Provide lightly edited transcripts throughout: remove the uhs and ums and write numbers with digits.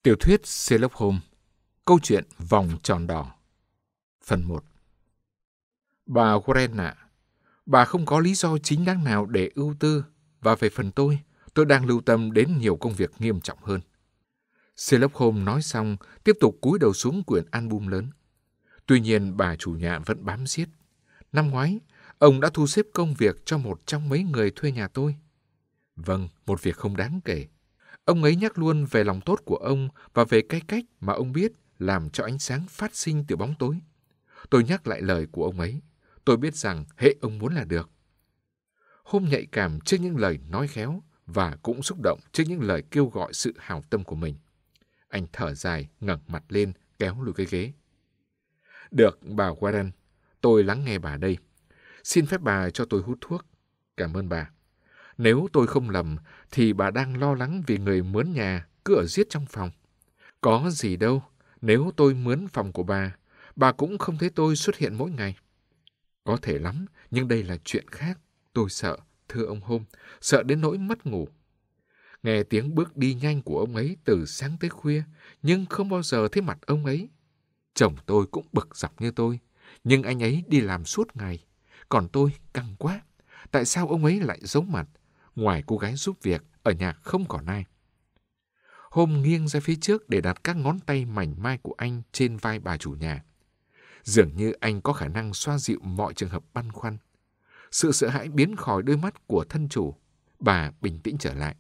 Tiểu thuyết Sherlock Holmes. Câu chuyện Vòng tròn đỏ. Phần 1. Bà Warren ạ, bà không có lý do chính đáng nào để ưu tư, và về phần tôi đang lưu tâm đến nhiều công việc nghiêm trọng hơn. Sherlock Holmes nói xong, tiếp tục cúi đầu xuống quyển album lớn. Tuy nhiên, bà chủ nhà vẫn bám giết. Năm ngoái, ông đã thu xếp công việc cho một trong mấy người thuê nhà tôi. Vâng, một việc không đáng kể. Ông ấy nhắc luôn về lòng tốt của ông và về cái cách mà ông biết làm cho ánh sáng phát sinh từ bóng tối. Tôi nhắc lại lời của ông ấy. Tôi biết rằng hễ ông muốn là được. Hôm nhạy cảm trước những lời nói khéo và cũng xúc động trước những lời kêu gọi sự hảo tâm của mình. Anh thở dài, ngẩng mặt lên, kéo lùi cái ghế. Được, bà Warren, tôi lắng nghe bà đây. Xin phép bà cho tôi hút thuốc. Cảm ơn bà. Nếu tôi không lầm, thì bà đang lo lắng vì người mướn nhà cứ ở riết trong phòng. Có gì đâu, nếu tôi mướn phòng của bà cũng không thấy tôi xuất hiện mỗi ngày. Có thể lắm, nhưng đây là chuyện khác. Tôi sợ, thưa ông Holmes, sợ đến nỗi mất ngủ. Nghe tiếng bước đi nhanh của ông ấy từ sáng tới khuya, nhưng không bao giờ thấy mặt ông ấy. Chồng tôi cũng bực dọc như tôi, nhưng anh ấy đi làm suốt ngày. Còn tôi căng quá. Tại sao ông ấy lại giấu mặt? Ngoài cô gái giúp việc, ở nhà không còn ai. Hôm nghiêng ra phía trước để đặt các ngón tay mảnh mai của anh trên vai bà chủ nhà. Dường như anh có khả năng xoa dịu mọi trường hợp băn khoăn. Sự sợ hãi biến khỏi đôi mắt của thân chủ. Bà bình tĩnh trở lại.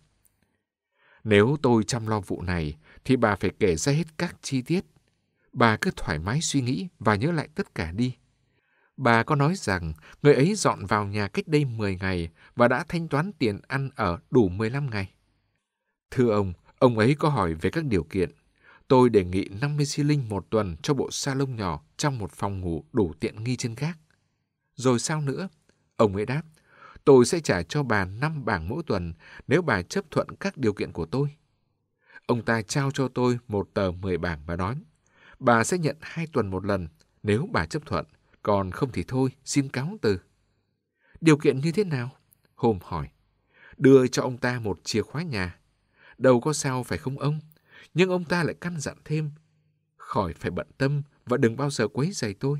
Nếu tôi chăm lo vụ này, thì bà phải kể ra hết các chi tiết. Bà cứ thoải mái suy nghĩ và nhớ lại tất cả đi. Bà có nói rằng người ấy dọn vào nhà cách đây 10 ngày và đã thanh toán tiền ăn ở đủ 15 ngày. Thưa ông ấy có hỏi về các điều kiện. Tôi đề nghị 50 xi linh một tuần cho bộ salon nhỏ trong một phòng ngủ đủ tiện nghi trên gác. Rồi sao nữa? Ông ấy đáp, tôi sẽ trả cho bà 5 bảng mỗi tuần nếu bà chấp thuận các điều kiện của tôi. Ông ta trao cho tôi một tờ 10 bảng và nói, bà sẽ nhận 2 tuần một lần nếu bà chấp thuận, còn không thì thôi, xin cáo từ. Điều kiện như thế nào? Holmes hỏi. Đưa cho ông ta một chìa khóa nhà. Đâu có sao phải không ông? Nhưng ông ta lại căn dặn thêm, khỏi phải bận tâm và đừng bao giờ quấy rầy tôi.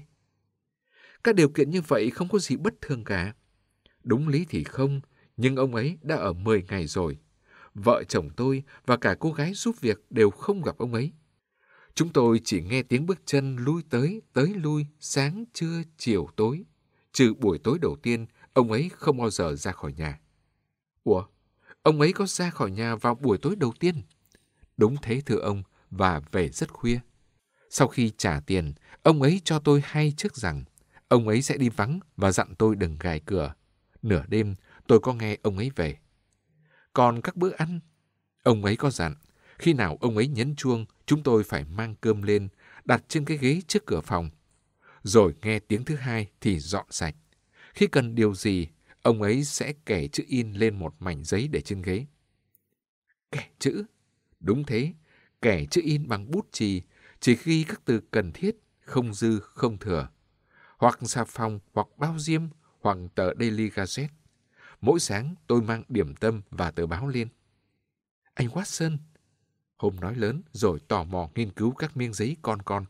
Các điều kiện như vậy không có gì bất thường cả. Đúng lý thì không, nhưng ông ấy đã ở 10 ngày rồi. Vợ chồng tôi và cả cô gái giúp việc đều không gặp ông ấy. Chúng tôi chỉ nghe tiếng bước chân lui tới lui, sáng, trưa, chiều, tối. Trừ buổi tối đầu tiên, ông ấy không bao giờ ra khỏi nhà. Ủa, ông ấy có ra khỏi nhà vào buổi tối đầu tiên? Đúng thế thưa ông, và về rất khuya. Sau khi trả tiền, ông ấy cho tôi hay trước rằng ông ấy sẽ đi vắng và dặn tôi đừng gài cửa. Nửa đêm, tôi có nghe ông ấy về. Còn các bữa ăn, ông ấy có dặn, khi nào ông ấy nhấn chuông, chúng tôi phải mang cơm lên, đặt trên cái ghế trước cửa phòng. Rồi nghe tiếng thứ hai thì dọn sạch. Khi cần điều gì, ông ấy sẽ kẻ chữ in lên một mảnh giấy để trên ghế. Kẻ chữ? Đúng thế, kẻ chữ in bằng bút chì, chỉ ghi các từ cần thiết, không dư, không thừa. Hoặc xà phòng, hoặc bao diêm, hoặc tờ Daily Gazette. Mỗi sáng tôi mang điểm tâm và tờ báo lên. Anh Watson, Holmes nói lớn rồi tò mò nghiên cứu các miếng giấy con.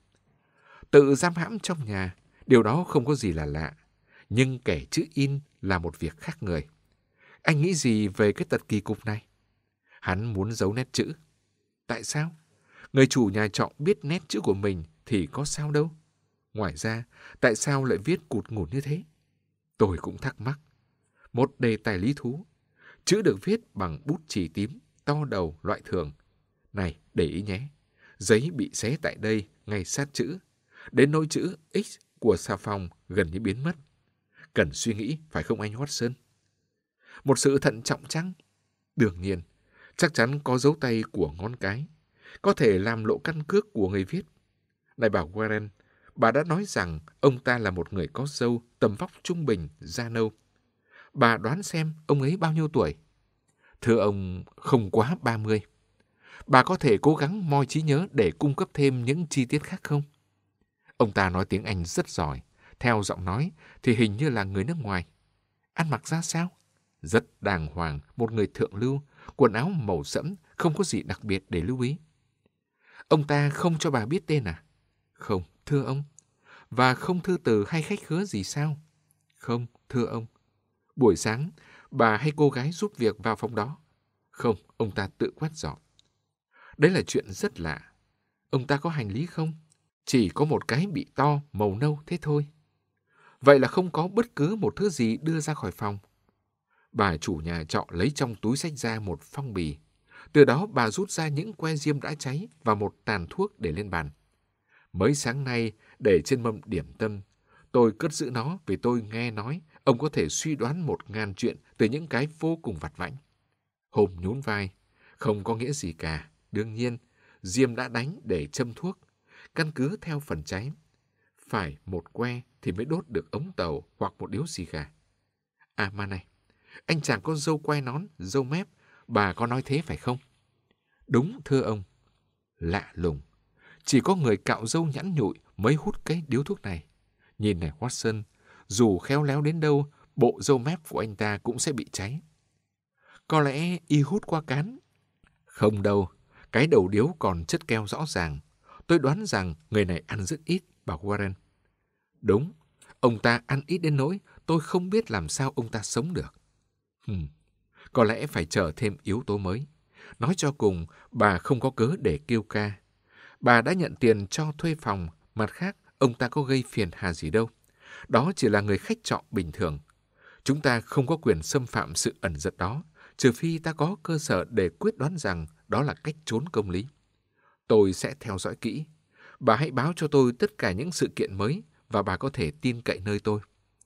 Tự giam hãm trong nhà, điều đó không có gì là lạ. Nhưng kẻ chữ in là một việc khác người. Anh nghĩ gì về cái tật kỳ cục này? Hắn muốn giấu nét chữ. Tại sao? Người chủ nhà trọ biết nét chữ của mình thì có sao đâu. Ngoài ra, tại sao lại viết cụt ngủn như thế? Tôi cũng thắc mắc. Một đề tài lý thú. Chữ được viết bằng bút chì tím, to đầu, loại thường. Này, để ý nhé. Giấy bị xé tại đây, ngay sát chữ. Đến nỗi chữ X của xà phòng gần như biến mất. Cần suy nghĩ, phải không anh Watson? Một sự thận trọng chăng? Đương nhiên, chắc chắn có dấu tay của ngón cái. Có thể làm lộ căn cước của người viết. Này bà Warren, bà đã nói rằng ông ta là một người có râu, tầm vóc trung bình, da nâu. Bà đoán xem ông ấy bao nhiêu tuổi? Thưa ông, không quá 30. Bà có thể cố gắng moi trí nhớ để cung cấp thêm những chi tiết khác không? Ông ta nói tiếng Anh rất giỏi. Theo giọng nói thì hình như là người nước ngoài. Ăn mặc ra sao? Rất đàng hoàng, một người thượng lưu, quần áo màu sẫm, không có gì đặc biệt để lưu ý. Ông ta không cho bà biết tên à? Không, thưa ông. Và không thư từ hay khách khứa gì sao? Không, thưa ông. Buổi sáng, bà hay cô gái giúp việc vào phòng đó? Không, ông ta tự quét dọn. Đấy là chuyện rất lạ. Ông ta có hành lý không? Chỉ có một cái bị to, màu nâu thế thôi. Vậy là không có bất cứ một thứ gì đưa ra khỏi phòng. Bà chủ nhà trọ lấy trong túi xách ra một phong bì. Từ đó bà rút ra những que diêm đã cháy và một tàn thuốc để lên bàn. Mới sáng nay, để trên mâm điểm tâm, tôi cất giữ nó vì tôi nghe nói ông có thể suy đoán 1000 chuyện từ những cái vô cùng vặt vãnh. Hôm nhún vai, không có nghĩa gì cả. Đương nhiên, diêm đã đánh để châm thuốc, căn cứ theo phần cháy. Phải một que thì mới đốt được ống tàu hoặc một điếu xì gà. À mà này, anh chàng có râu quai nón, râu mép, bà có nói thế phải không? Đúng, thưa ông. Lạ lùng. Chỉ có người cạo râu nhẵn nhụi mới hút cái điếu thuốc này. Nhìn này Watson, dù khéo léo đến đâu, bộ râu mép của anh ta cũng sẽ bị cháy. Có lẽ y hút qua cán. Không đâu, cái đầu điếu còn chất keo rõ ràng. Tôi đoán rằng người này ăn rất ít, bà Warren. Đúng, ông ta ăn ít đến nỗi tôi không biết làm sao ông ta sống được. Có lẽ phải chờ thêm yếu tố mới. Nói cho cùng, bà không có cớ để kêu ca. Bà đã nhận tiền cho thuê phòng, mặt khác, ông ta có gây phiền hà gì đâu. Đó chỉ là người khách trọ bình thường. Chúng ta không có quyền xâm phạm sự ẩn giật đó, trừ phi ta có cơ sở để quyết đoán rằng đó là cách trốn công lý. Tôi sẽ theo dõi kỹ. Bà hãy báo cho tôi tất cả những sự kiện mới và bà có thể tin cậy nơi tôi.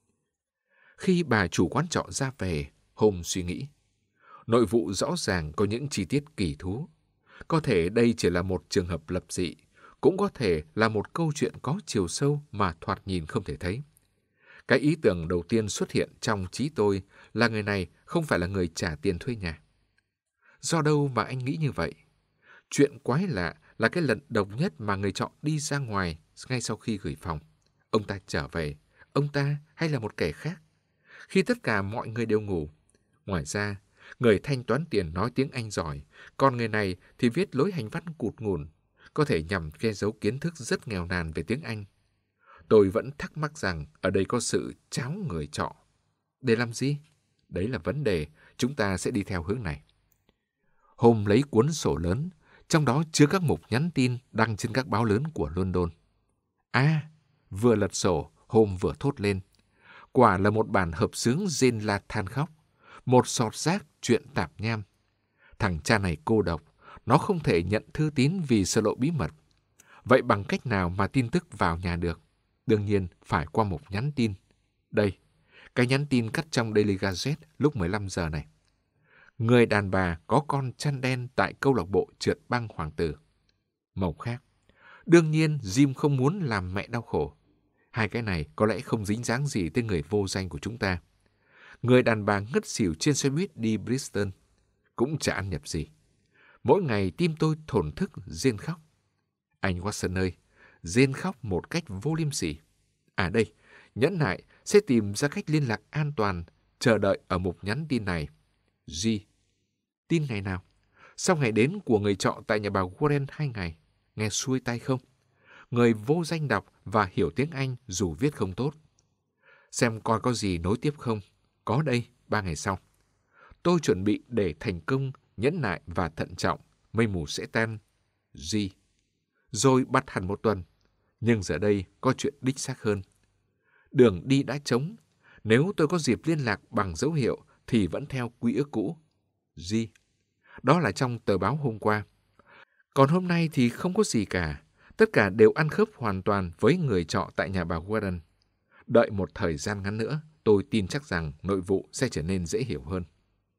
Khi bà chủ quán trọ ra về, Holmes suy nghĩ. Nội vụ rõ ràng có những chi tiết kỳ thú. Có thể đây chỉ là một trường hợp lập dị, cũng có thể là một câu chuyện có chiều sâu mà thoạt nhìn không thể thấy. Cái ý tưởng đầu tiên xuất hiện trong trí tôi là người này không phải là người trả tiền thuê nhà. Do đâu mà anh nghĩ như vậy? Chuyện quái lạ là cái lần độc nhất mà người trọ đi ra ngoài ngay sau khi gửi phòng. Ông ta trở về, ông ta hay là một kẻ khác? Khi tất cả mọi người đều ngủ. Ngoài ra, người thanh toán tiền nói tiếng Anh giỏi, còn người này thì viết lối hành văn cụt ngùn, có thể nhằm che giấu kiến thức rất nghèo nàn về tiếng Anh. Tôi vẫn thắc mắc rằng ở đây có sự tráo người trọ. Để làm gì? Đấy là vấn đề, chúng ta sẽ đi theo hướng này. Hôm lấy cuốn sổ lớn, trong đó chứa các mục nhắn tin đăng trên các báo lớn của London. Vừa lật sổ, Hôm vừa thốt lên. Quả là một bản hợp xướng rên la than khóc, một sọt rác chuyện tạp nham. Thằng cha này cô độc, nó không thể nhận thư tín vì sợ lộ bí mật. Vậy bằng cách nào mà tin tức vào nhà được? Đương nhiên phải qua một nhắn tin. Đây, cái nhắn tin cắt trong Daily Gazette lúc 15 giờ này. Người đàn bà có con chăn đen tại câu lạc bộ trượt băng Hoàng tử. Màu khác. Đương nhiên Jim không muốn làm mẹ đau khổ. Hai cái này có lẽ không dính dáng gì tới người vô danh của chúng ta. Người đàn bà ngất xỉu trên xe buýt đi Bristol. Cũng chả ăn nhập gì. Mỗi ngày tim tôi thổn thức rên khóc. Anh Watson ơi, rên khóc một cách vô liêm sỉ. À đây, nhẫn nại sẽ tìm ra cách liên lạc an toàn, chờ đợi ở mục nhắn tin này. G. Tin ngày nào? Sau ngày đến của người trọ tại nhà bà Warren 2 ngày. Nghe xuôi tay không? Người vô danh đọc và hiểu tiếng Anh dù viết không tốt. Xem coi có gì nối tiếp không. Có đây, 3 ngày sau. Tôi chuẩn bị để thành công, nhẫn nại và thận trọng. Mây mù sẽ tan. G. Rồi bắt hẳn 1 tuần. Nhưng giờ đây có chuyện đích xác hơn. Đường đi đã trống. Nếu tôi có dịp liên lạc bằng dấu hiệu thì vẫn theo quy ước cũ. G. Đó là trong tờ báo hôm qua. Còn hôm nay thì không có gì cả. Tất cả đều ăn khớp hoàn toàn với người trọ tại nhà bà Warren. Đợi một thời gian ngắn nữa, tôi tin chắc rằng nội vụ sẽ trở nên dễ hiểu hơn.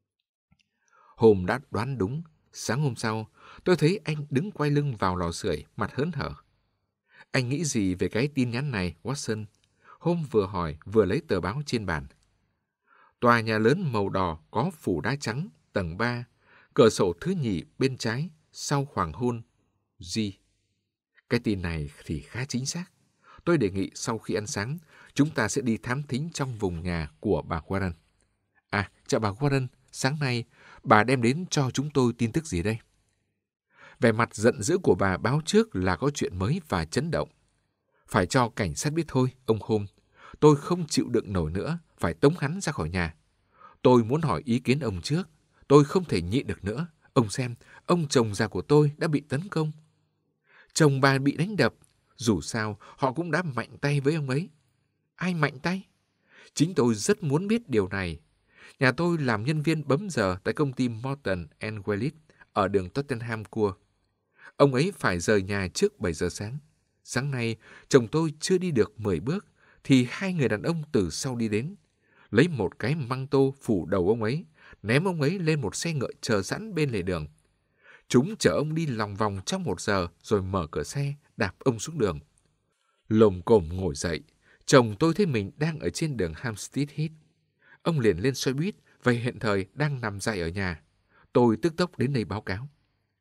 Hôm đã đoán đúng. Sáng hôm sau, tôi thấy anh đứng quay lưng vào lò sưởi, mặt hớn hở. Anh nghĩ gì về cái tin nhắn này, Watson? Hôm vừa hỏi, vừa lấy tờ báo trên bàn. Tòa nhà lớn màu đỏ có phủ đá trắng, tầng 3, cửa sổ thứ nhì bên trái, sau hoàng hôn. G. Cái tin này thì khá chính xác. Tôi đề nghị sau khi ăn sáng, chúng ta sẽ đi thám thính trong vùng nhà của bà Warren. Chào bà Warren, sáng nay bà đem đến cho chúng tôi tin tức gì đây? Vẻ mặt giận dữ của bà báo trước là có chuyện mới và chấn động. Phải cho cảnh sát biết thôi, ông Holmes. Tôi không chịu đựng nổi nữa, phải tống hắn ra khỏi nhà. Tôi muốn hỏi ý kiến ông trước. Tôi không thể nhịn được nữa. Ông xem, ông chồng già của tôi đã bị tấn công. Chồng bà bị đánh đập. Dù sao, họ cũng đã mạnh tay với ông ấy. Ai mạnh tay? Chính tôi rất muốn biết điều này. Nhà tôi làm nhân viên bấm giờ tại công ty Morton & Wellis ở đường Tottenham Court. Ông ấy phải rời nhà trước 7 giờ sáng. Sáng nay, chồng tôi chưa đi được 10 bước, thì hai người đàn ông từ sau đi đến, lấy một cái măng tô phủ đầu ông ấy, ném ông ấy lên một xe ngựa chờ sẵn bên lề đường. Chúng chở ông đi lòng vòng trong 1 giờ, rồi mở cửa xe, đạp ông xuống đường. Lồm cồm ngồi dậy, chồng tôi thấy mình đang ở trên đường Hampstead Heath. Ông liền lên xe buýt và hiện thời đang nằm dại ở nhà. Tôi tức tốc đến đây báo cáo.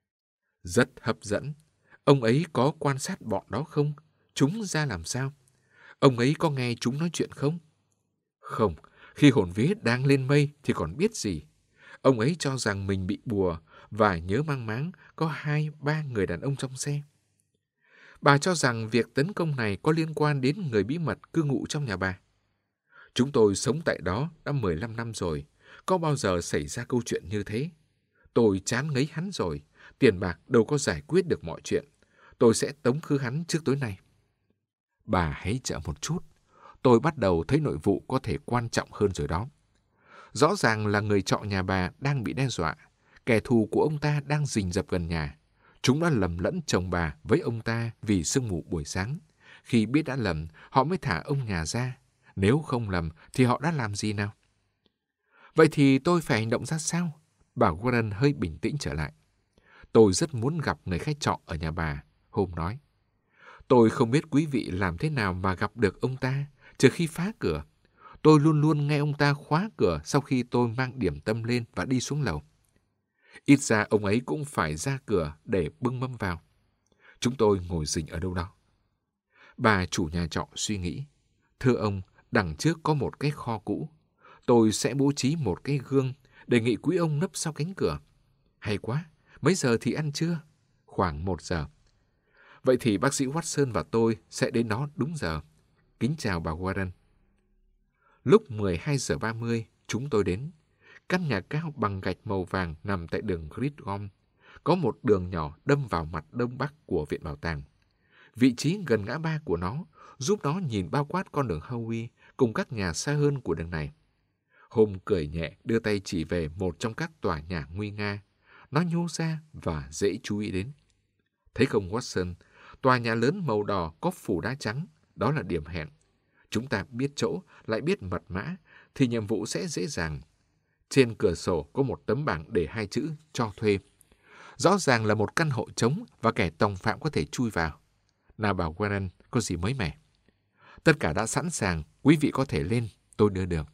Rất hấp dẫn. Ông ấy có quan sát bọn đó không? Chúng ra làm sao? Ông ấy có nghe chúng nói chuyện không? Không, khi hồn vía đang lên mây thì còn biết gì. Ông ấy cho rằng mình bị bùa và nhớ mang máng có 2-3 người đàn ông trong xe. Bà cho rằng việc tấn công này có liên quan đến người bí mật cư ngụ trong nhà bà. Chúng tôi sống tại đó đã 15 năm rồi. Có bao giờ xảy ra câu chuyện như thế? Tôi chán ngấy hắn rồi. Tiền bạc đâu có giải quyết được mọi chuyện. Tôi sẽ tống khứ hắn trước tối nay. Bà hãy chờ một chút. Tôi bắt đầu thấy nội vụ có thể quan trọng hơn rồi đó. Rõ ràng là người trọ nhà bà đang bị đe dọa. Kẻ thù của ông ta đang rình rập gần nhà. Chúng đã lầm lẫn chồng bà với ông ta vì sương mù buổi sáng. Khi biết đã lầm, họ mới thả ông nhà ra. Nếu không lầm, thì họ đã làm gì nào? Vậy thì tôi phải hành động ra sao? Bà Warren hơi bình tĩnh trở lại. Tôi rất muốn gặp người khách trọ ở nhà bà, Holmes nói. Tôi không biết quý vị làm thế nào mà gặp được ông ta, trừ khi phá cửa. Tôi luôn luôn nghe ông ta khóa cửa sau khi tôi mang điểm tâm lên và đi xuống lầu. Ít ra ông ấy cũng phải ra cửa để bưng mâm vào. Chúng tôi ngồi rình ở đâu đó. Bà chủ nhà trọ suy nghĩ. Thưa ông, đằng trước có một cái kho cũ. Tôi sẽ bố trí một cái gương, đề nghị quý ông nấp sau cánh cửa. Hay quá, mấy giờ thì ăn trưa? Khoảng 1 giờ. Vậy thì bác sĩ Watson và tôi sẽ đến đó đúng giờ. Kính chào bà Warren. Lúc 12 giờ 30, chúng tôi đến. Căn nhà cao bằng gạch màu vàng nằm tại đường Gridgom. Có một đường nhỏ đâm vào mặt đông bắc của viện bảo tàng. Vị trí gần ngã ba của nó giúp nó nhìn bao quát con đường Howe cùng các nhà xa hơn của đường này. Holmes cười nhẹ đưa tay chỉ về một trong các tòa nhà nguy nga. Nó nhô ra và dễ chú ý đến. Thấy không Watson, tòa nhà lớn màu đỏ có phủ đá trắng, đó là điểm hẹn. Chúng ta biết chỗ, lại biết mật mã, thì nhiệm vụ sẽ dễ dàng. Trên cửa sổ có một tấm bảng để 2 chữ cho thuê. Rõ ràng là một căn hộ trống và kẻ tòng phạm có thể chui vào. Nào bảo Warren, có gì mới mẻ? Tất cả đã sẵn sàng, quý vị có thể lên, tôi đưa đường.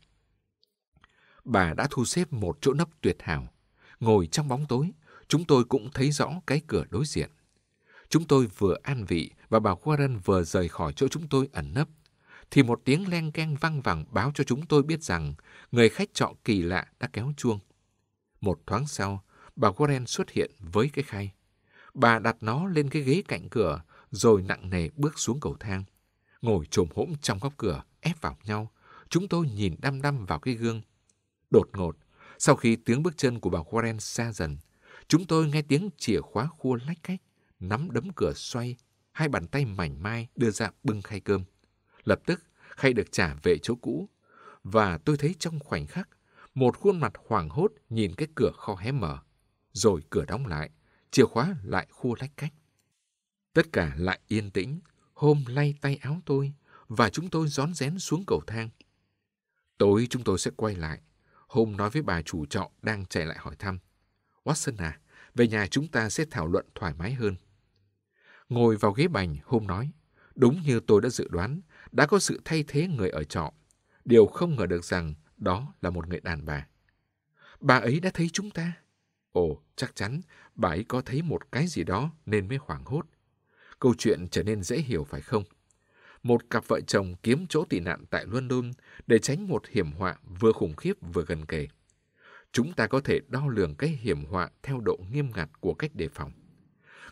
Bà đã thu xếp một chỗ nấp tuyệt hảo. Ngồi trong bóng tối, chúng tôi cũng thấy rõ cái cửa đối diện. Chúng tôi vừa an vị và bà Warren vừa rời khỏi chỗ chúng tôi ẩn nấp, thì một tiếng leng keng vang vẳng báo cho chúng tôi biết rằng người khách trọ kỳ lạ đã kéo chuông. Một thoáng sau, bà Warren xuất hiện với cái khay. Bà đặt nó lên cái ghế cạnh cửa, rồi nặng nề bước xuống cầu thang. Ngồi chồm hổm trong góc cửa, ép vào nhau, chúng tôi nhìn đăm đăm vào cái gương. Đột ngột, sau khi tiếng bước chân của bà Warren xa dần, chúng tôi nghe tiếng chìa khóa khua lách cách, nắm đấm cửa xoay, hai bàn tay mảnh mai đưa ra bưng khay cơm. Lập tức, khay được trả về chỗ cũ, và tôi thấy trong khoảnh khắc, một khuôn mặt hoảng hốt nhìn cái cửa kho hé mở, rồi cửa đóng lại, chìa khóa lại khua lách cách. Tất cả lại yên tĩnh, Holmes lay tay áo tôi, và chúng tôi rón rén xuống cầu thang. Tối chúng tôi sẽ quay lại. Holmes nói với bà chủ trọ đang chạy lại hỏi thăm. Watson à, về nhà chúng ta sẽ thảo luận thoải mái hơn. Ngồi vào ghế bành, Holmes nói, đúng như tôi đã dự đoán, đã có sự thay thế người ở trọ. Điều không ngờ được rằng đó là một người đàn bà. Bà ấy đã thấy chúng ta. Ồ, chắc chắn bà ấy có thấy một cái gì đó nên mới hoảng hốt. Câu chuyện trở nên dễ hiểu phải không? Một cặp vợ chồng kiếm chỗ tị nạn tại London để tránh một hiểm họa vừa khủng khiếp vừa gần kề. Chúng ta có thể đo lường cái hiểm họa theo độ nghiêm ngặt của cách đề phòng.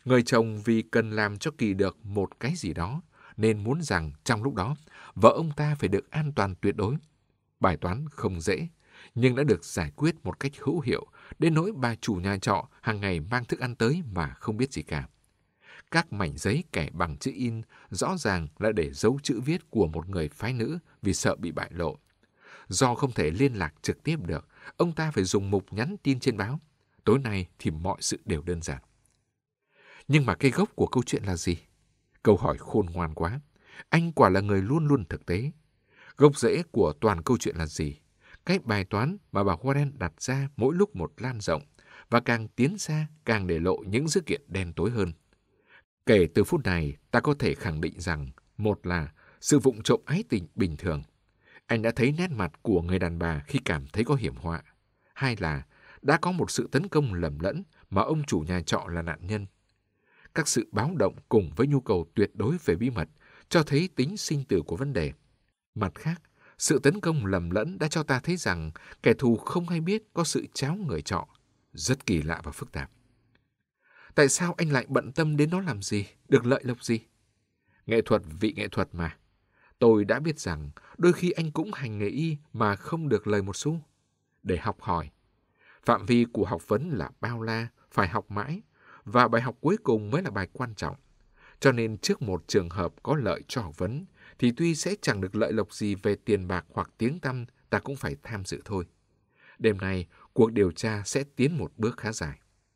Người chồng vì cần làm cho Kỳ được một cái gì đó, nên muốn rằng trong lúc đó, vợ ông ta phải được an toàn tuyệt đối. Bài toán không dễ, nhưng đã được giải quyết một cách hữu hiệu, đến nỗi bà chủ nhà trọ hàng ngày mang thức ăn tới mà không biết gì cả. Các mảnh giấy kẻ bằng chữ in rõ ràng là để giấu chữ viết của một người phái nữ vì sợ bị bại lộ. Do không thể liên lạc trực tiếp được, ông ta phải dùng mục nhắn tin trên báo. Tối nay thì mọi sự đều đơn giản. Nhưng mà cây gốc của câu chuyện là gì? Câu hỏi khôn ngoan quá. Anh quả là người luôn luôn thực tế. Gốc rễ của toàn câu chuyện là gì? Cái bài toán mà bà Warren đặt ra mỗi lúc một lan rộng, và càng tiến xa càng để lộ những dữ kiện đen tối hơn. Kể từ phút này, ta có thể khẳng định rằng, một là sự vụng trộm ái tình bình thường. Anh đã thấy nét mặt của người đàn bà khi cảm thấy có hiểm họa. Hai là đã có một sự tấn công lầm lẫn mà ông chủ nhà trọ là nạn nhân. Các sự báo động cùng với nhu cầu tuyệt đối về bí mật cho thấy tính sinh tử của vấn đề. Mặt khác, sự tấn công lầm lẫn đã cho ta thấy rằng kẻ thù không hay biết có sự tráo người trọ. Rất kỳ lạ và phức tạp. Tại sao anh lại bận tâm đến nó làm gì? Được lợi lộc gì? Nghệ thuật vị nghệ thuật mà. Tôi đã biết rằng đôi khi anh cũng hành nghề y mà không được lời một xu. Để học hỏi. Phạm vi của học vấn là bao la, phải học mãi, và bài học cuối cùng mới là bài quan trọng. Cho nên trước một trường hợp có lợi cho học vấn, thì tuy sẽ chẳng được lợi lộc gì về tiền bạc hoặc tiếng tăm, ta cũng phải tham dự thôi. Đêm nay, cuộc điều tra sẽ tiến một bước khá dài.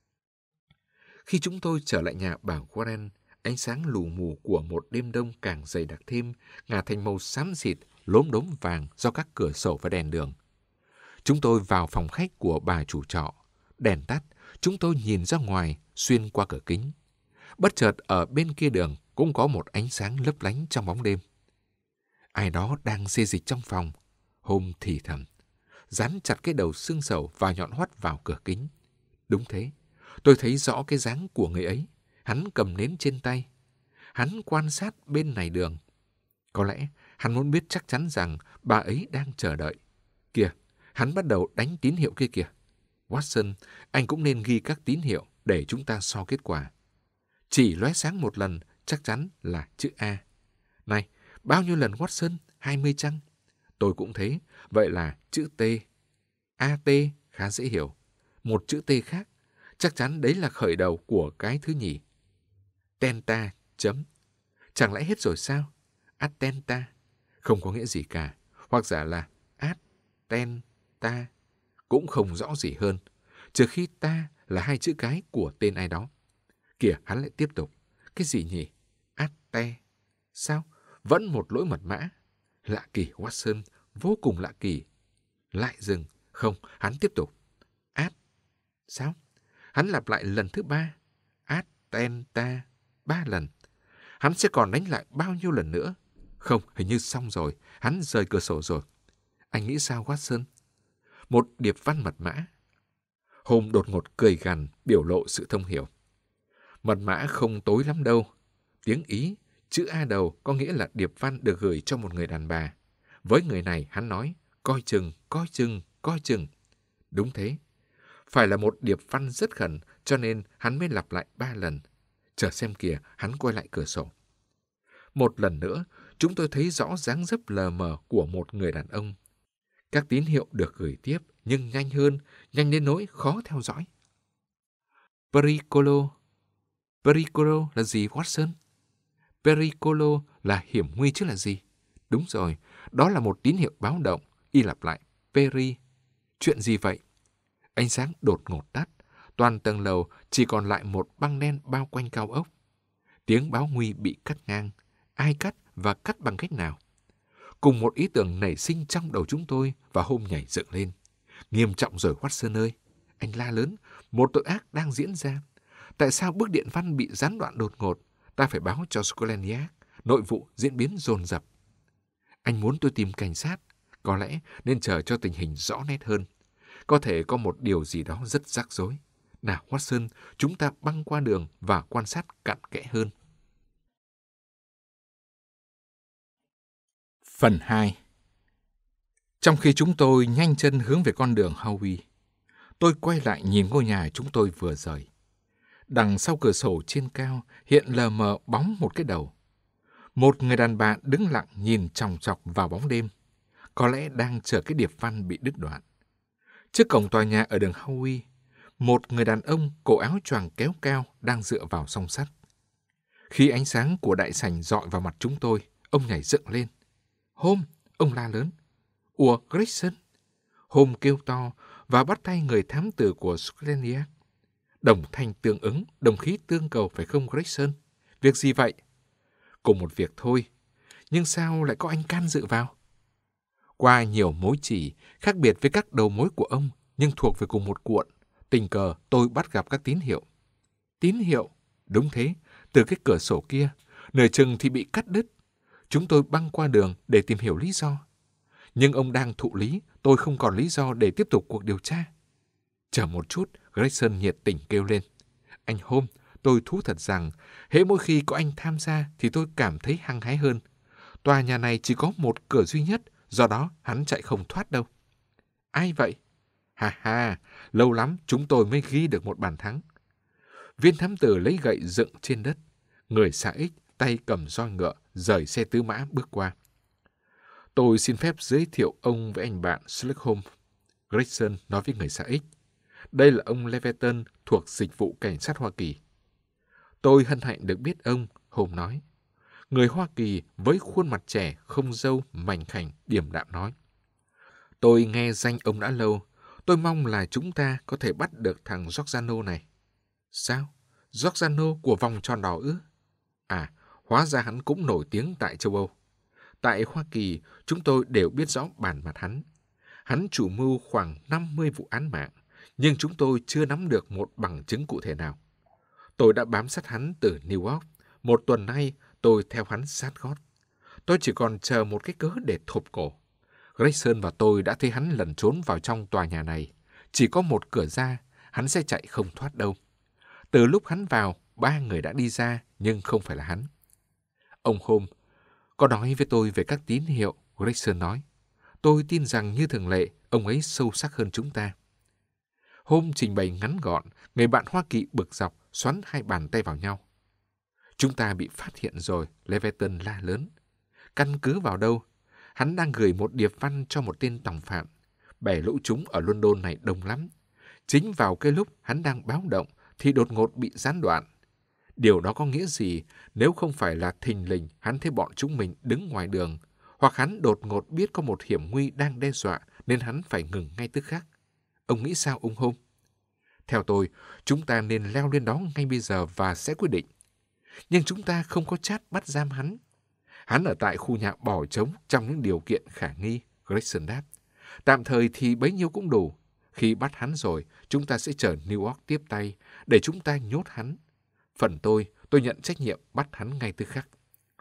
Khi chúng tôi trở lại nhà bà Warren, ánh sáng lù mù của một đêm đông càng dày đặc thêm, ngả thành màu xám xịt, lốm đốm vàng do các cửa sổ và đèn đường. Chúng tôi vào phòng khách của bà chủ trọ. Đèn tắt, chúng tôi nhìn ra ngoài, xuyên qua cửa kính. Bất chợt ở bên kia đường cũng có một ánh sáng lấp lánh trong bóng đêm. Ai đó đang xê dịch trong phòng. Hôm thì thầm, dán chặt cái đầu xương sầu và nhọn hoắt vào cửa kính. Đúng thế, tôi thấy rõ cái dáng của người ấy. Hắn cầm nến trên tay. Hắn quan sát bên này đường. Có lẽ hắn muốn biết chắc chắn rằng bà ấy đang chờ đợi. Kìa, hắn bắt đầu đánh tín hiệu kia kìa. Watson, anh cũng nên ghi các tín hiệu để chúng ta so kết quả. Chỉ lóe sáng một lần chắc chắn là chữ A. Này, bao nhiêu lần Watson? 20 chăng? Tôi cũng thế, vậy là chữ T. AT khá dễ hiểu. Một chữ T khác, chắc chắn đấy là khởi đầu của cái thứ nhì. Tenta, chấm. Chẳng lẽ hết rồi sao? Attenta. Không có nghĩa gì cả. Hoặc giả là attenta. Cũng không rõ gì hơn. Trừ khi ta là hai chữ cái của tên ai đó. Kìa, hắn lại tiếp tục. Cái gì nhỉ? Atte. Sao? Vẫn một lỗi mật mã. Lạ kỳ, Watson. Vô cùng lạ kỳ. Lại dừng. Không, hắn tiếp tục. Sao? Hắn lặp lại lần thứ 3. Attenta. 3 lần. Hắn sẽ còn đánh lại bao nhiêu lần nữa? Không, hình như xong rồi. Hắn rời cửa sổ rồi. Anh nghĩ sao, Watson? Một điệp văn mật mã. Holmes đột ngột cười gằn, biểu lộ sự thông hiểu. Mật mã không tối lắm đâu. Tiếng Ý, chữ A đầu có nghĩa là điệp văn được gửi cho một người đàn bà. Với người này, hắn nói, coi chừng, coi chừng, coi chừng. Đúng thế. Phải là một điệp văn rất khẩn, cho nên hắn mới lặp lại 3 lần. Chờ xem kìa, hắn quay lại cửa sổ. Một lần nữa, chúng tôi thấy rõ dáng dấp lờ mờ của một người đàn ông. Các tín hiệu được gửi tiếp, nhưng nhanh hơn, nhanh đến nỗi khó theo dõi. Pericolo. Pericolo là gì, Watson? Pericolo là hiểm nguy chứ là gì? Đúng rồi, đó là một tín hiệu báo động, y lặp lại, peri. Chuyện gì vậy? Ánh sáng đột ngột tắt, toàn tầng lầu chỉ còn lại một băng đen bao quanh cao ốc. Tiếng báo nguy bị cắt ngang. Ai cắt và cắt bằng cách nào? Cùng một ý tưởng nảy sinh trong đầu chúng tôi và Holmes nhảy dựng lên. Nghiêm trọng rồi, Watson ơi! Anh la lớn, một tội ác đang diễn ra. Tại sao bức điện văn bị gián đoạn đột ngột? Ta phải báo cho Scotland Yard. Nội vụ diễn biến dồn dập. Anh muốn tôi tìm cảnh sát? Có lẽ nên chờ cho tình hình rõ nét hơn. Có thể có một điều gì đó rất rắc rối. Nào, Watson, chúng ta băng qua đường và quan sát cặn kẽ hơn. Phần 2. Trong khi chúng tôi nhanh chân hướng về con đường Howie, tôi quay lại nhìn ngôi nhà chúng tôi vừa rời. Đằng sau cửa sổ trên cao hiện lờ mờ bóng một cái đầu. Một người đàn bà đứng lặng nhìn chòng chọc vào bóng đêm, có lẽ đang chờ cái điệp văn bị đứt đoạn. Trước cổng tòa nhà ở đường Howie, một người đàn ông cổ áo choàng kéo cao đang dựa vào song sắt. Khi ánh sáng của đại sảnh dọi vào mặt chúng tôi, ông nhảy dựng lên. Holmes, ông la lớn. Ủa, Gregson? Holmes kêu to và bắt tay người thám tử của Scotland Yard. Đồng thanh tương ứng, đồng khí tương cầu phải không Gregson? Việc gì vậy? Cùng một việc thôi, nhưng sao lại có anh can dự vào? Qua nhiều mối chỉ, khác biệt với các đầu mối của ông, nhưng thuộc về cùng một cuộn, tình cờ tôi bắt gặp các tín hiệu. Tín hiệu? Đúng thế, từ cái cửa sổ kia, nửa chừng thì bị cắt đứt. Chúng tôi băng qua đường để tìm hiểu lý do. Nhưng ông đang thụ lý, tôi không còn lý do để tiếp tục cuộc điều tra. Chờ một chút, Gregson nhiệt tình kêu lên. Anh Holmes, tôi thú thật rằng, hễ mỗi khi có anh tham gia thì tôi cảm thấy hăng hái hơn. Tòa nhà này chỉ có một cửa duy nhất, do đó hắn chạy không thoát đâu. Ai vậy? Ha ha, lâu lắm chúng tôi mới ghi được một bàn thắng. Viên thám tử lấy gậy dựng trên đất. Người xạ ích, tay cầm roi ngựa, rời xe tứ mã bước qua. Tôi xin phép giới thiệu ông với anh bạn Sherlock Holmes. Gregson nói với người xạ ích. Đây là ông Leverton thuộc dịch vụ cảnh sát Hoa Kỳ. Tôi hân hạnh được biết ông, Holmes nói. Người Hoa Kỳ với khuôn mặt trẻ, không râu, mảnh khảnh, điềm đạm nói. Tôi nghe danh ông đã lâu. Tôi mong là chúng ta có thể bắt được thằng Giordano này. Sao? Giordano của vòng tròn đỏ ư? À, hóa ra hắn cũng nổi tiếng tại châu Âu. Tại Hoa Kỳ, chúng tôi đều biết rõ bản mặt hắn. Hắn chủ mưu khoảng 50 vụ án mạng, nhưng chúng tôi chưa nắm được một bằng chứng cụ thể nào. Tôi đã bám sát hắn từ New York. Một tuần nay, tôi theo hắn sát gót. Tôi chỉ còn chờ một cái cớ để thộp cổ. Gregson và tôi đã thấy hắn lẩn trốn vào trong tòa nhà này. Chỉ có một cửa ra, hắn sẽ chạy không thoát đâu. Từ lúc hắn vào, 3 người đã đi ra, nhưng không phải là hắn. Ông Holmes có nói với tôi về các tín hiệu, Gregson nói. Tôi tin rằng như thường lệ, ông ấy sâu sắc hơn chúng ta. Holmes trình bày ngắn gọn, người bạn Hoa Kỳ bực dọc, xoắn hai bàn tay vào nhau. Chúng ta bị phát hiện rồi, Leverton la lớn. Căn cứ vào đâu? Hắn đang gửi một điệp văn cho một tên tòng phạm. Bè lũ chúng ở London này đông lắm. Chính vào cái lúc hắn đang báo động thì đột ngột bị gián đoạn. Điều đó có nghĩa gì nếu không phải là thình lình hắn thấy bọn chúng mình đứng ngoài đường, hoặc hắn đột ngột biết có một hiểm nguy đang đe dọa nên hắn phải ngừng ngay tức khắc. Ông nghĩ sao ông Holmes? Theo tôi, chúng ta nên leo lên đó ngay bây giờ và sẽ quyết định. Nhưng chúng ta không có chát bắt giam hắn. Hắn ở tại khu nhà bỏ trống trong những điều kiện khả nghi, Gregson đáp. Tạm thời thì bấy nhiêu cũng đủ. Khi bắt hắn rồi, chúng ta sẽ chờ New York tiếp tay để chúng ta nhốt hắn. Phần tôi nhận trách nhiệm bắt hắn ngay tức khắc.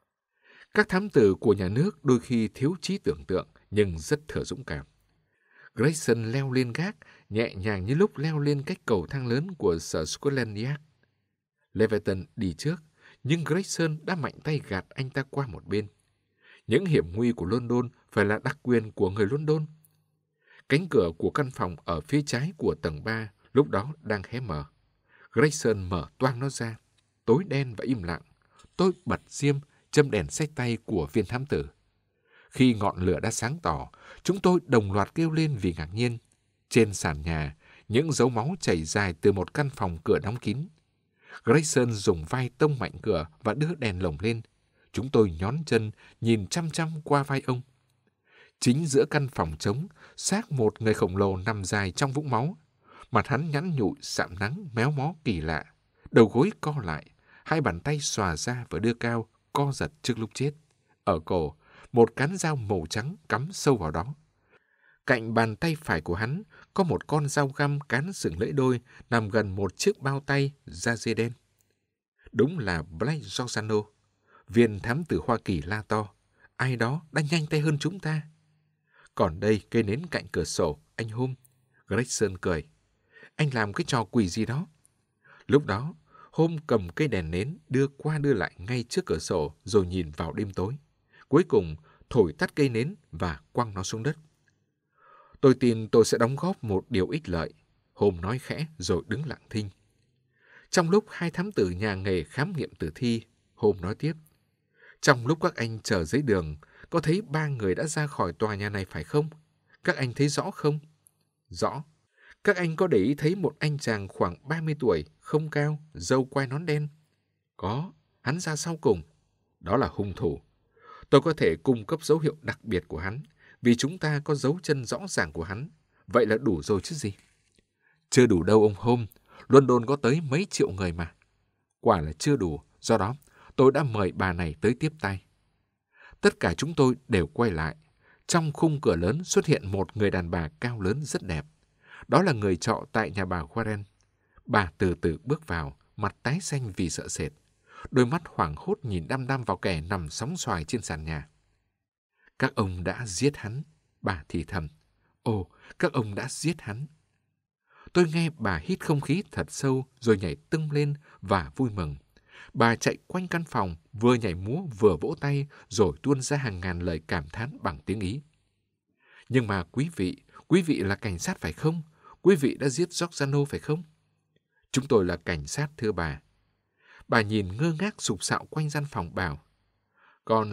Các thám tử của nhà nước đôi khi thiếu trí tưởng tượng nhưng rất thừa dũng cảm. Gregson leo lên gác, nhẹ nhàng như lúc leo lên cái cầu thang lớn của sở Scotland Yard. Leverton đi trước, nhưng Gregson đã mạnh tay gạt anh ta qua một bên. Những hiểm nguy của London phải là đặc quyền của người London. Cánh cửa của căn phòng ở phía trái của tầng 3 lúc đó đang hé mở. Gregson mở toang nó ra. Tối đen và im lặng. Tôi bật diêm, châm đèn xách tay của viên thám tử. Khi ngọn lửa đã sáng tỏ, chúng tôi đồng loạt kêu lên vì ngạc nhiên. Trên sàn nhà, những dấu máu chảy dài từ một căn phòng cửa đóng kín. Gregson dùng vai tông mạnh cửa và đưa đèn lồng lên. Chúng tôi nhón chân, nhìn chăm chăm qua vai ông. Chính giữa căn phòng trống, xác một người khổng lồ nằm dài trong vũng máu. Mặt hắn nhẵn nhụi, sạm nắng, méo mó kỳ lạ. Đầu gối co lại, hai bàn tay xòa ra và đưa cao, co giật trước lúc chết. Ở cổ, một cán dao màu trắng cắm sâu vào đó. Cạnh bàn tay phải của hắn có một con dao găm cán sừng lưỡi đôi nằm gần một chiếc bao tay da dê đen. Đúng là Blake Giordano. Viên thám tử Hoa Kỳ la to. Ai đó đã nhanh tay hơn chúng ta. Còn đây cây nến cạnh cửa sổ, anh Holmes. Gregson cười. Anh làm cái trò quỷ gì đó? Lúc đó, Holmes cầm cây đèn nến đưa qua đưa lại ngay trước cửa sổ rồi nhìn vào đêm tối. Cuối cùng, thổi tắt cây nến và quăng nó xuống đất. Tôi tin tôi sẽ đóng góp một điều ích lợi, Holmes nói khẽ rồi đứng lặng thinh. Trong lúc hai thám tử nhà nghề khám nghiệm tử thi, Holmes nói tiếp. Trong lúc các anh chờ dưới đường, có thấy 3 người đã ra khỏi tòa nhà này phải không? Các anh thấy rõ không? Rõ. Các anh có để ý thấy một anh chàng khoảng 30 tuổi, không cao, râu quai nón đen? Có, hắn ra sau cùng. Đó là hung thủ. Tôi có thể cung cấp dấu hiệu đặc biệt của hắn, vì chúng ta có dấu chân rõ ràng của hắn. Vậy là đủ rồi chứ gì? Chưa đủ đâu ông Holmes. London có tới mấy triệu người mà. Quả là chưa đủ, do đó tôi đã mời bà này tới tiếp tay. Tất cả chúng tôi đều quay lại. Trong khung cửa lớn xuất hiện một người đàn bà cao lớn rất đẹp. Đó là người trọ tại nhà bà Warren. Bà từ từ bước vào, mặt tái xanh vì sợ sệt. Đôi mắt hoảng hốt nhìn đăm đăm vào kẻ nằm sóng xoài trên sàn nhà. Các ông đã giết hắn, bà thì thầm. Ồ, các ông đã giết hắn. Tôi nghe bà hít không khí thật sâu rồi nhảy tưng lên và vui mừng. Bà chạy quanh căn phòng, vừa nhảy múa vừa vỗ tay rồi tuôn ra hàng ngàn lời cảm thán bằng tiếng Ý. Nhưng mà quý vị là cảnh sát phải không? Quý vị đã giết Giordano phải không? Chúng tôi là cảnh sát thưa bà. Bà nhìn ngơ ngác sục sạo quanh gian phòng bảo. Còn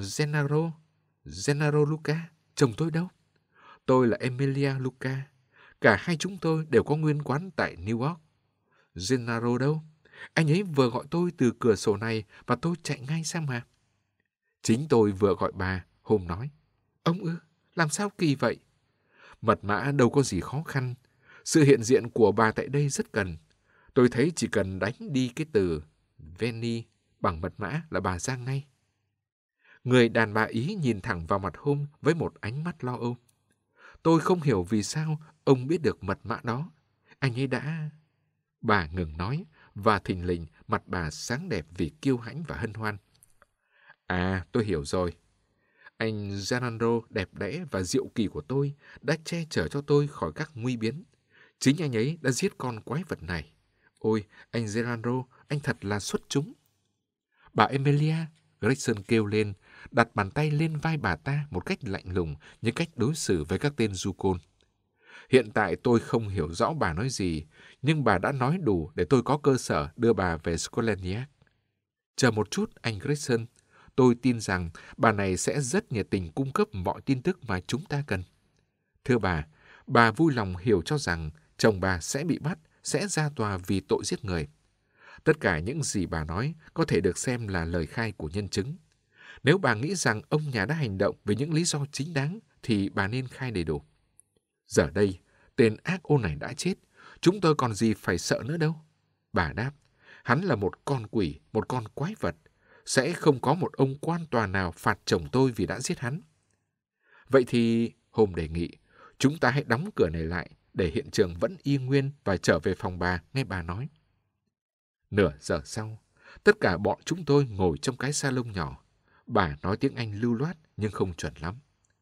Gennaro Luca, chồng tôi đâu? Tôi là Emilia Luca. Cả hai chúng tôi đều có nguyên quán tại New York. Gennaro đâu? Anh ấy vừa gọi tôi từ cửa sổ này và tôi chạy ngay sang mà. Chính tôi vừa gọi bà, Holmes nói. Ông ư, làm sao kỳ vậy? Mật mã đâu có gì khó khăn. Sự hiện diện của bà tại đây rất cần. Tôi thấy chỉ cần đánh đi cái từ Veni bằng mật mã là bà ra ngay. Người đàn bà Ý nhìn thẳng vào mặt Holmes với một ánh mắt lo âu. Tôi không hiểu vì sao ông biết được mật mã đó. Anh ấy đã... Bà ngừng nói và thình lình mặt bà sáng đẹp vì kiêu hãnh và hân hoan. À, tôi hiểu rồi. Anh Gerardo đẹp đẽ và diệu kỳ của tôi đã che chở cho tôi khỏi các nguy biến. Chính anh ấy đã giết con quái vật này. Ôi, anh Gerardo, anh thật là xuất chúng. Bà Emilia, Gregson kêu lên, đặt bàn tay lên vai bà ta một cách lạnh lùng như cách đối xử với các tên du côn. Hiện tại tôi không hiểu rõ bà nói gì, nhưng bà đã nói đủ để tôi có cơ sở đưa bà về Scotland Yard. Chờ một chút, anh Gregson. Tôi tin rằng bà này sẽ rất nhiệt tình cung cấp mọi tin tức mà chúng ta cần. Thưa bà vui lòng hiểu cho rằng chồng bà sẽ bị bắt, sẽ ra tòa vì tội giết người. Tất cả những gì bà nói có thể được xem là lời khai của nhân chứng. Nếu bà nghĩ rằng ông nhà đã hành động vì những lý do chính đáng, thì bà nên khai đầy đủ. Giờ đây, tên ác ôn này đã chết, chúng tôi còn gì phải sợ nữa đâu. Bà đáp, hắn là một con quỷ, một con quái vật. Sẽ không có một ông quan tòa nào phạt chồng tôi vì đã giết hắn. Vậy thì, Holmes đề nghị, chúng ta hãy đóng cửa này lại để hiện trường vẫn y nguyên và trở về phòng bà, nghe bà nói. Nửa giờ sau, tất cả bọn chúng tôi ngồi trong cái salon nhỏ. Bà nói tiếng Anh lưu loát nhưng không chuẩn lắm.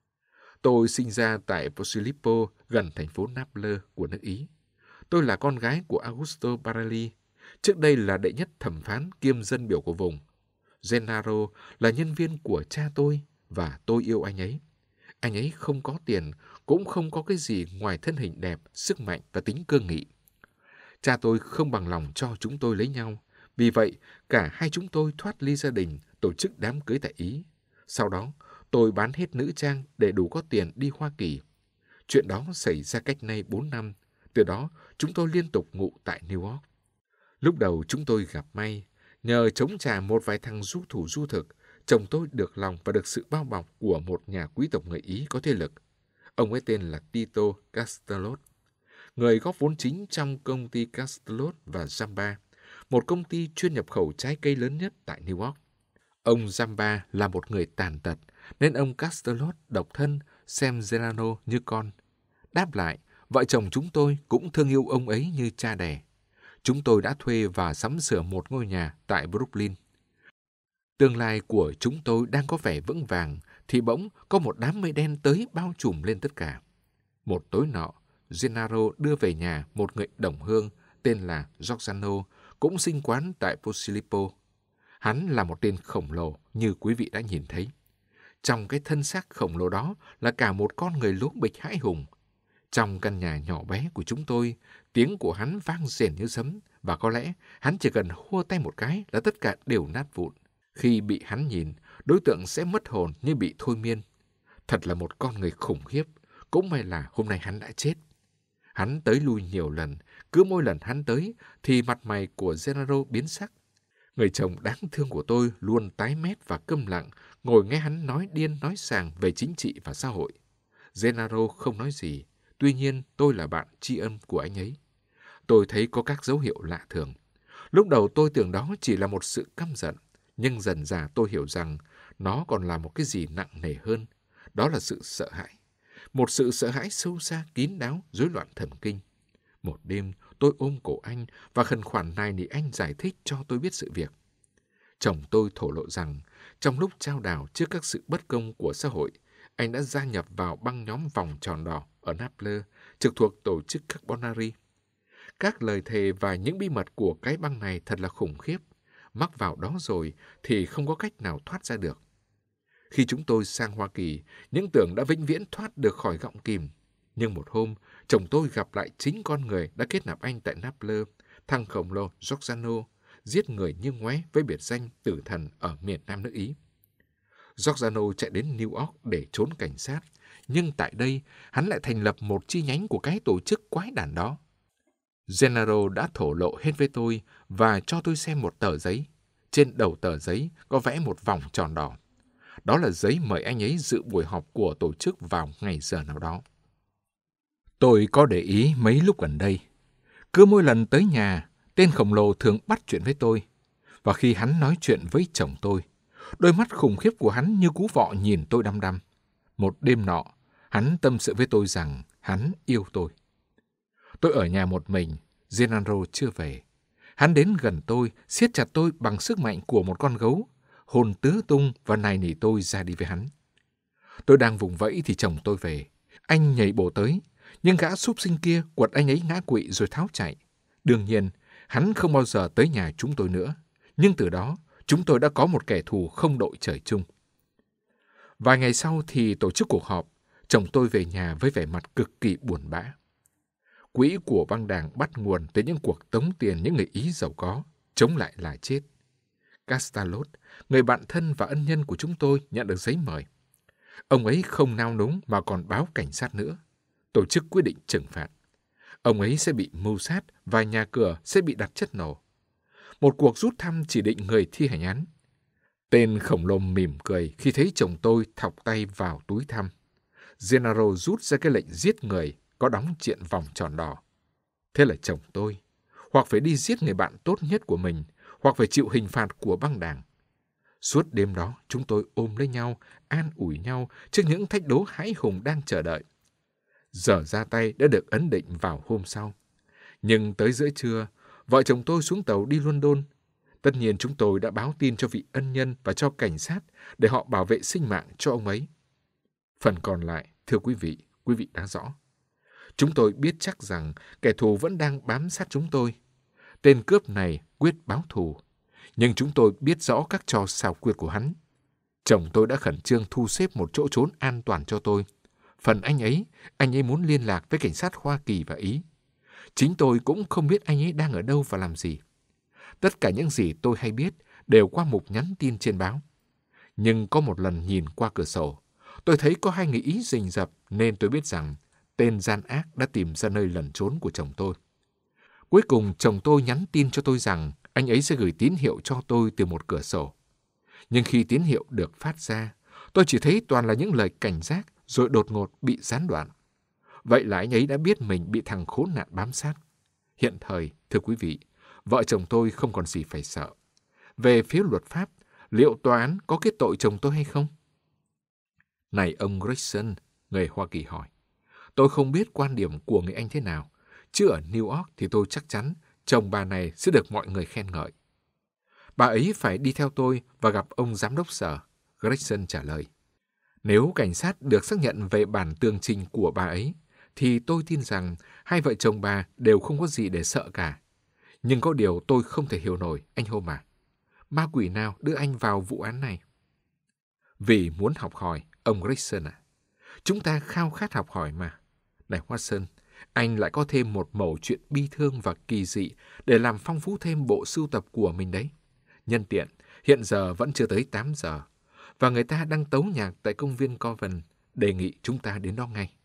Tôi sinh ra tại Posillipo, gần thành phố Naples của nước Ý. Tôi là con gái của Augusto Barelli, trước đây là đệ nhất thẩm phán kiêm dân biểu của vùng. Gennaro là nhân viên của cha tôi và tôi yêu anh ấy. Anh ấy không có tiền, cũng không có cái gì ngoài thân hình đẹp, sức mạnh và tính cương nghị. Cha tôi không bằng lòng cho chúng tôi lấy nhau. Vì vậy, cả hai chúng tôi thoát ly gia đình, tổ chức đám cưới tại Ý. Sau đó, tôi bán hết nữ trang để đủ có tiền đi Hoa Kỳ. Chuyện đó xảy ra cách nay 4 năm. Từ đó, chúng tôi liên tục ngụ tại New York. Lúc đầu chúng tôi gặp may. Nhờ chống trả một vài thằng du thủ du thực, chồng tôi được lòng và được sự bao bọc của một nhà quý tộc người Ý có thế lực. Ông ấy tên là Tito Castellot, người góp vốn chính trong công ty Castellot và Zamba, một công ty chuyên nhập khẩu trái cây lớn nhất tại New York. Ông Zamba là một người tàn tật, nên ông Castellot độc thân xem Gerano như con. Đáp lại, vợ chồng chúng tôi cũng thương yêu ông ấy như cha đẻ. Chúng tôi đã thuê và sắm sửa một ngôi nhà tại Brooklyn. Tương lai của chúng tôi đang có vẻ vững vàng, thì bỗng có một đám mây đen tới bao trùm lên tất cả. Một tối nọ, Gennaro đưa về nhà một người đồng hương tên là Giordano, cũng sinh quán tại Posillipo. Hắn là một tên khổng lồ như quý vị đã nhìn thấy. Trong cái thân xác khổng lồ đó là cả một con người lố bịch hãi hùng. Trong căn nhà nhỏ bé của chúng tôi, tiếng của hắn vang rền như sấm và có lẽ hắn chỉ cần hua tay một cái là tất cả đều nát vụn. Khi bị hắn nhìn, đối tượng sẽ mất hồn như bị thôi miên. Thật là một con người khủng khiếp, cũng may là hôm nay hắn đã chết. Hắn tới lui nhiều lần, cứ mỗi lần hắn tới thì mặt mày của Gennaro biến sắc. Người chồng đáng thương của tôi luôn tái mét và câm lặng, ngồi nghe hắn nói điên nói sàng về chính trị và xã hội. Gennaro không nói gì, tuy nhiên tôi là bạn tri âm của anh ấy. Tôi thấy có các dấu hiệu lạ thường. Lúc đầu tôi tưởng đó chỉ là một sự căm giận, nhưng dần dà tôi hiểu rằng nó còn là một cái gì nặng nề hơn. Đó là sự sợ hãi. Một sự sợ hãi sâu xa, kín đáo, rối loạn thần kinh. Một đêm, tôi ôm cổ anh và khẩn khoản nài nỉ anh giải thích cho tôi biết sự việc. Chồng tôi thổ lộ rằng, trong lúc trao đảo trước các sự bất công của xã hội, anh đã gia nhập vào băng nhóm Vòng Tròn Đỏ ở Naples, trực thuộc tổ chức Carbonari. Các lời thề và những bí mật của cái băng này thật là khủng khiếp. Mắc vào đó rồi thì không có cách nào thoát ra được. Khi chúng tôi sang Hoa Kỳ, những tưởng đã vĩnh viễn thoát được khỏi gọng kìm. Nhưng một hôm, chồng tôi gặp lại chính con người đã kết nạp anh tại Naples, thằng khổng lồ Giordano, giết người như ngoé với biệt danh tử thần ở miền Nam nước Ý. Giordano chạy đến New York để trốn cảnh sát, nhưng tại đây hắn lại thành lập một chi nhánh của cái tổ chức quái đản đó. Gennaro đã thổ lộ hết với tôi và cho tôi xem một tờ giấy. Trên đầu tờ giấy có vẽ một vòng tròn đỏ. Đó là giấy mời anh ấy dự buổi họp của tổ chức vào ngày giờ nào đó. Tôi có để ý mấy lúc gần đây. Cứ mỗi lần tới nhà, tên khổng lồ thường bắt chuyện với tôi. Và khi hắn nói chuyện với chồng tôi, đôi mắt khủng khiếp của hắn như cú vọ nhìn tôi đăm đăm. Một đêm nọ, hắn tâm sự với tôi rằng hắn yêu tôi. Tôi ở nhà một mình, Gennaro chưa về. Hắn đến gần tôi, siết chặt tôi bằng sức mạnh của một con gấu, hồn tứ tung và nài nỉ tôi ra đi với hắn. Tôi đang vùng vẫy thì chồng tôi về. Anh nhảy bổ tới, nhưng gã súc sinh kia quật anh ấy ngã quỵ rồi tháo chạy. Đương nhiên, hắn không bao giờ tới nhà chúng tôi nữa. Nhưng từ đó, chúng tôi đã có một kẻ thù không đội trời chung. Vài ngày sau thì tổ chức cuộc họp, chồng tôi về nhà với vẻ mặt cực kỳ buồn bã. Quỹ của băng đảng bắt nguồn từ những cuộc tống tiền những người Ý giàu có, chống lại là chết. Castalot, người bạn thân và ân nhân của chúng tôi, nhận được giấy mời. Ông ấy không nao núng mà còn báo cảnh sát nữa. Tổ chức quyết định trừng phạt. Ông ấy sẽ bị mưu sát và nhà cửa sẽ bị đặt chất nổ. Một cuộc rút thăm chỉ định người thi hành án. Tên khổng lồ mỉm cười khi thấy chồng tôi thọc tay vào túi thăm. Gennaro rút ra cái lệnh giết người có đóng triện vòng tròn đỏ. Thế là chồng tôi, hoặc phải đi giết người bạn tốt nhất của mình, hoặc phải chịu hình phạt của băng đảng. Suốt đêm đó, chúng tôi ôm lấy nhau, an ủi nhau trước những thách đố hãi hùng đang chờ đợi. Giờ ra tay đã được ấn định vào hôm sau. Nhưng tới giữa trưa, vợ chồng tôi xuống tàu đi London. Tất nhiên chúng tôi đã báo tin cho vị ân nhân và cho cảnh sát để họ bảo vệ sinh mạng cho ông ấy. Phần còn lại, thưa quý vị đã rõ. Chúng tôi biết chắc rằng kẻ thù vẫn đang bám sát chúng tôi. Tên cướp này quyết báo thù. Nhưng chúng tôi biết rõ các trò xảo quyệt của hắn. Chồng tôi đã khẩn trương thu xếp một chỗ trốn an toàn cho tôi. Phần anh ấy muốn liên lạc với cảnh sát Hoa Kỳ và Ý. Chính tôi cũng không biết anh ấy đang ở đâu và làm gì. Tất cả những gì tôi hay biết đều qua mục nhắn tin trên báo. Nhưng có một lần nhìn qua cửa sổ, tôi thấy có hai người Ý rình rập nên tôi biết rằng tên gian ác đã tìm ra nơi lẩn trốn của chồng tôi. Cuối cùng chồng tôi nhắn tin cho tôi rằng anh ấy sẽ gửi tín hiệu cho tôi từ một cửa sổ. Nhưng khi tín hiệu được phát ra, tôi chỉ thấy toàn là những lời cảnh giác rồi đột ngột bị gián đoạn. Vậy là anh ấy đã biết mình bị thằng khốn nạn bám sát. Hiện thời, thưa quý vị, vợ chồng tôi không còn gì phải sợ. Về phía luật pháp, liệu tòa án có kết tội chồng tôi hay không? Này ông Gregson, người Hoa Kỳ hỏi. Tôi không biết quan điểm của người Anh thế nào, chứ ở New York thì tôi chắc chắn chồng bà này sẽ được mọi người khen ngợi. Bà ấy phải đi theo tôi và gặp ông giám đốc sở, Gregson trả lời. Nếu cảnh sát được xác nhận về bản tường trình của bà ấy, thì tôi tin rằng hai vợ chồng bà đều không có gì để sợ cả. Nhưng có điều tôi không thể hiểu nổi, anh Holmes à. Ma quỷ nào đưa anh vào vụ án này? Vì muốn học hỏi, ông Gregson à. Chúng ta khao khát học hỏi mà. Này Watson, anh lại có thêm một mẩu chuyện bi thương và kỳ dị để làm phong phú thêm bộ sưu tập của mình đấy. Nhân tiện, hiện giờ vẫn chưa tới 8 giờ, và người ta đang tấu nhạc tại công viên Covent, đề nghị chúng ta đến đó ngay.